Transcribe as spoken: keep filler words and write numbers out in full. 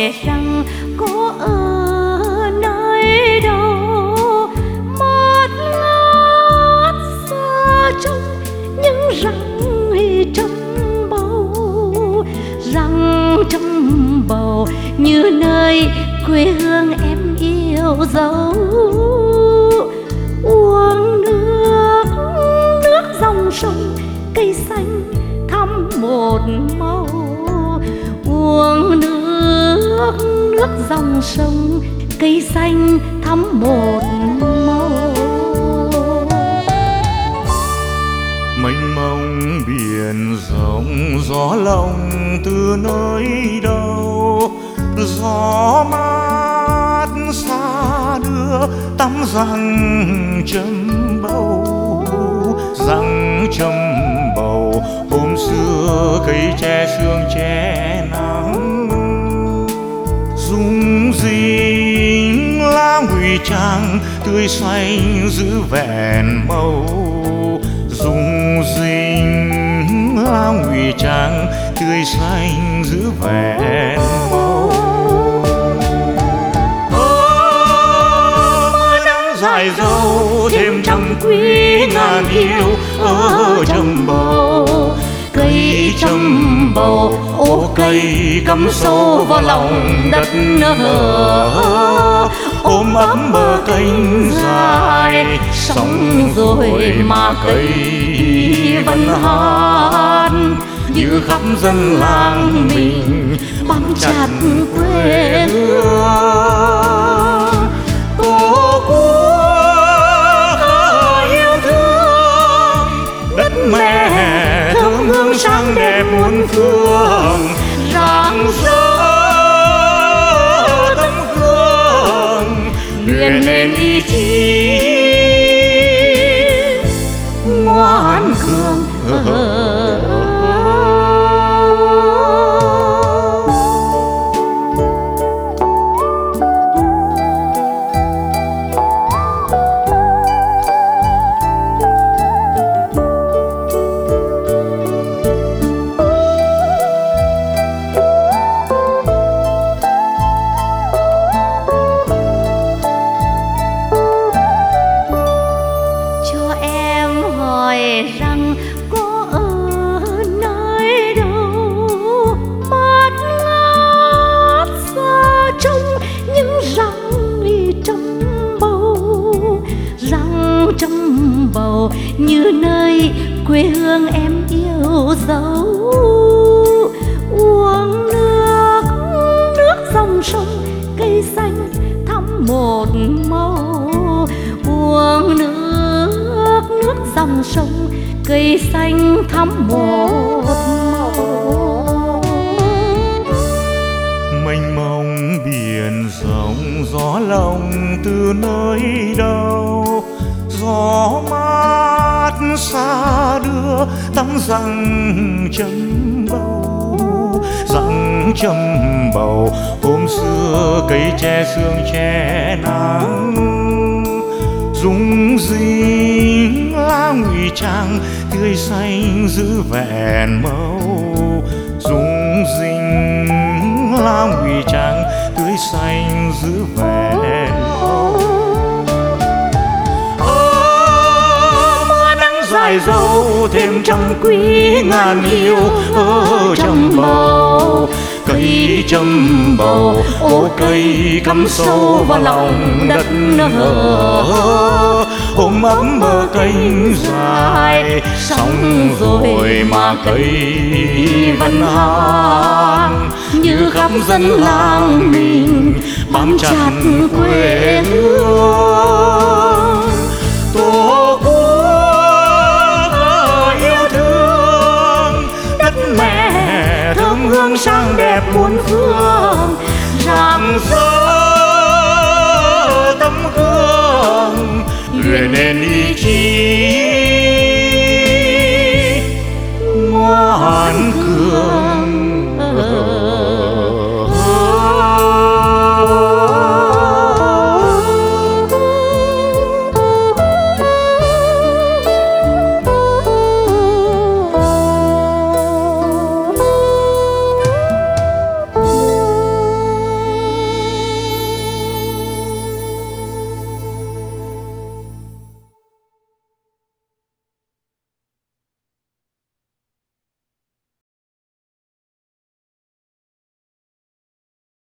hỏi rằng cô ở nơi đâu, mất ngát xa trong những răng trong bầu, răng trong bầu như nơi quê hương em yêu dấu. Uống nước, nước dòng sông cây xanh thắm một màu. Uống nước, nước dòng sông cây xanh thắm một màu. Mênh mông biển rộng gió lồng từ nơi đâu, gió mát xa đưa tắm răng châm bầu. Răng châm bầu hôm xưa cây tre sương che nắng, rung rinh lá ngụy trang tươi xanh giữ vẹn màu. Rung rinh lá ngụy trang tươi xanh giữ vẹn màu. Mưa nắng dài dâu thêm trăm quý ngàn yêu ở trầm bầu. Cây trầm bầu ô cây cắm sâu vào lòng đất nở, ôm ấm bờ kênh dài sóng rồi mà cây vẫn hát như khắp dân làng mình bám chặt quê hương. Tổ quốc yêu thương đất mẹ thơm hương sang đẹp muôn phương, rạng rỡ tấm gương luyện nên ý chí ngoan cường. Rằng cô ở nơi đâu, mất ngát xa trong những răng trong bầu. Răng trong bầu như nơi quê hương em yêu dấu. Uống nước, nước dòng sông cây xanh thắm một màu. Uống nước, nước dòng sông cây xanh thắm một màu. Mênh mông biển rộng gió lồng từ nơi đâu, gió mát xa đưa tắm răng châm bầu. Răng châm bầu hôm xưa cây tre sương che nắng, rung rinh lá ngụy trang tươi xanh giữ vẹn màu. Rung rinh lá ngụy trang tươi xanh giữ vẹn màu. Mưa nắng dài dâu thêm trăm quý ngàn yêu ở trầm bầu. Cây trầm bầu ô cây cắm sâu vào lòng đất nở, ôm ấm bờ kênh dài sóng rồi mà cây vẫn hát như khắp dân làng mình bám chặt quê hương. Tổ quốc yêu thương đất mẹ thơm hương sang đẹp muôn phương, rạng rỡ tấm gương luyện nên ý chí